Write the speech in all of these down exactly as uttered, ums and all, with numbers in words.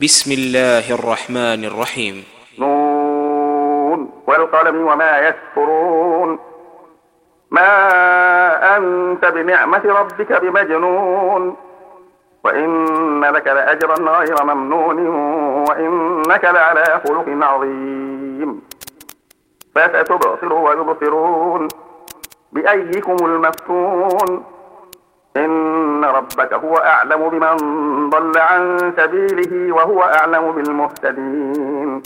بسم الله الرحمن الرحيم. نون والقلم وما يسطرون. ما أنت بنعمة ربك بمجنون، وإن لك لأجرا غير ممنون، وإنك لعلى خلق عظيم. فستبصر ويبصرون بأيكم المفتون. إن ربك هو أعلم بمن ضل عن سبيله وهو أعلم بالمهتدين.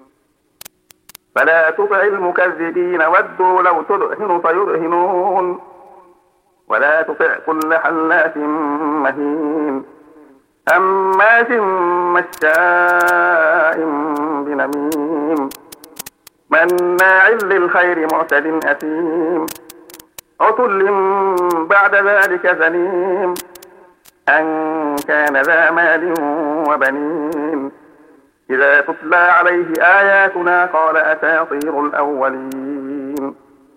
فلا تطع المكذبين ودوا لو تدهن فيدهنون، ولا تطع كل حلاف مهين هماز مشاء بنميم مناع للخير معتد أثيم عتل بعد ذلك زنيم أن كان ذا مال وبنين. إذا تتلى عليه آياتنا قال أساطير الأولين.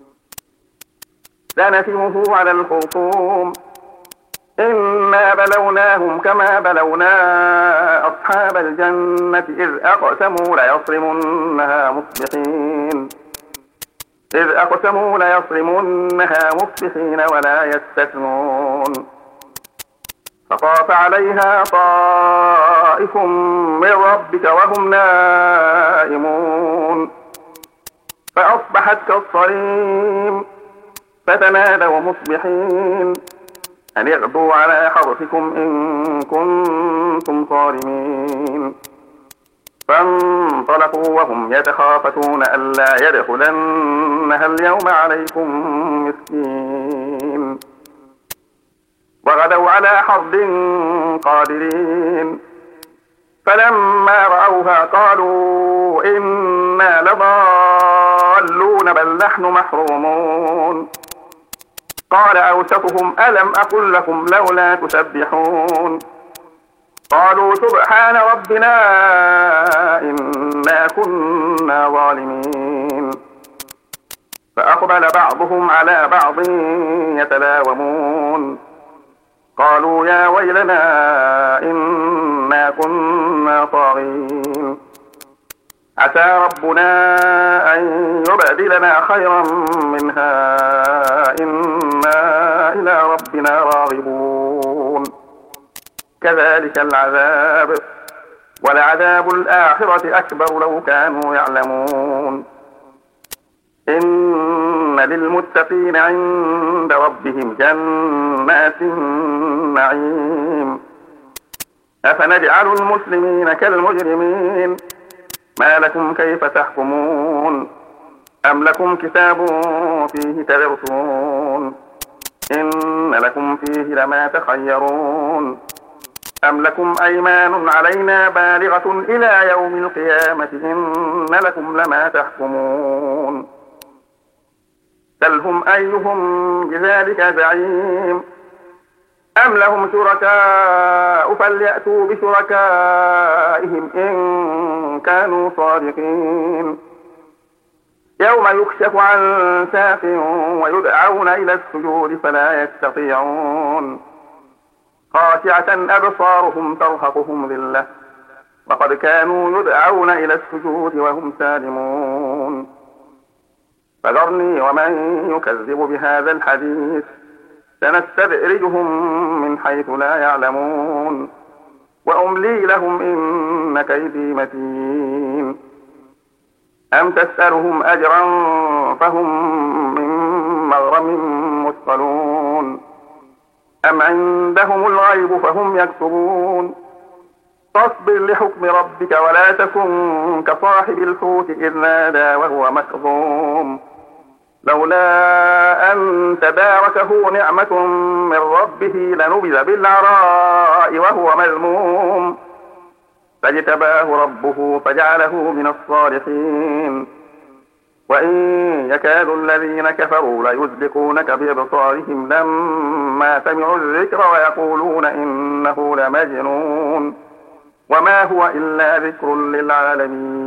سنسمه على الخرطوم. إنا بلوناهم كما بلونا أصحاب الجنة إذ أقسموا ليصرمنها مصبحين إذ أقسموا ليصرمنها مصبحين ولا يستثنون. فطاف عليها طائف من ربك وهم نائمون، فأصبحت كالصريم. فتنادوا مصبحين أن اغدوا على حرثكم إن كنتم صارمين. فانطلقوا وهم يتخافتون ألا يدخلنها اليوم عليكم مسكين. وغدوا على حرد قادرين. فلما رأوها قالوا إنا لضالون بل نحن محرومون. قال أوسطهم ألم أقل لكم لولا تسبحون. قالوا سبحان ربنا إنا كنا ظالمين. فأقبل بعضهم على بعض يتلاومون. قالوا يا ويلنا إنا كنا طاغين. عسى ربنا أن يبدلنا خيرا منها إنا إلى ربنا راغبون. كذلك العذاب ولعذاب الآخرة أكبر لو كانوا يعلمون. إن للمتقين عند ربهم جنات النعيم. أفنجعل المسلمين كالمجرمين ما لكم كيف تحكمون. أم لكم كتاب فيه تدرسون إن لكم فيه لما تخيرون. أم لكم أيمان علينا بالغة إلى يوم القيامة إن لكم لما تحكمون. سلهم أيهم بذلك زعيم. أم لهم شركاء فليأتوا بشركائهم إن كانوا صادقين. يوم يكشف عن ساق ويدعون إلى السجود فلا يستطيعون. خاشعة أبصارهم ترهقهم ذلة وقد كانوا يدعون إلى السجود وهم سالمون. فذرني ومن يكذب بهذا الحديث سنستدرجهم من حيث لا يعلمون. وأملي لهم إن كيدي متين. أم تسألهم أجرا فهم من مغرم مثقلون. أم عندهم الغيب فهم يكتبون. فاصبر لحكم ربك ولا تكن كصاحب الحوت إذ نادى وهو مكظوم لولا أن تداركه نعمة من ربه لنبذ بالعراء وهو مذموم. فاجتباه ربه فجعله من الصالحين. وإن يكاد الذين كفروا ليزلقونك بأبصارهم لما سمعوا الذكر ويقولون إنه لمجنون وما هو إلا ذكر للعالمين.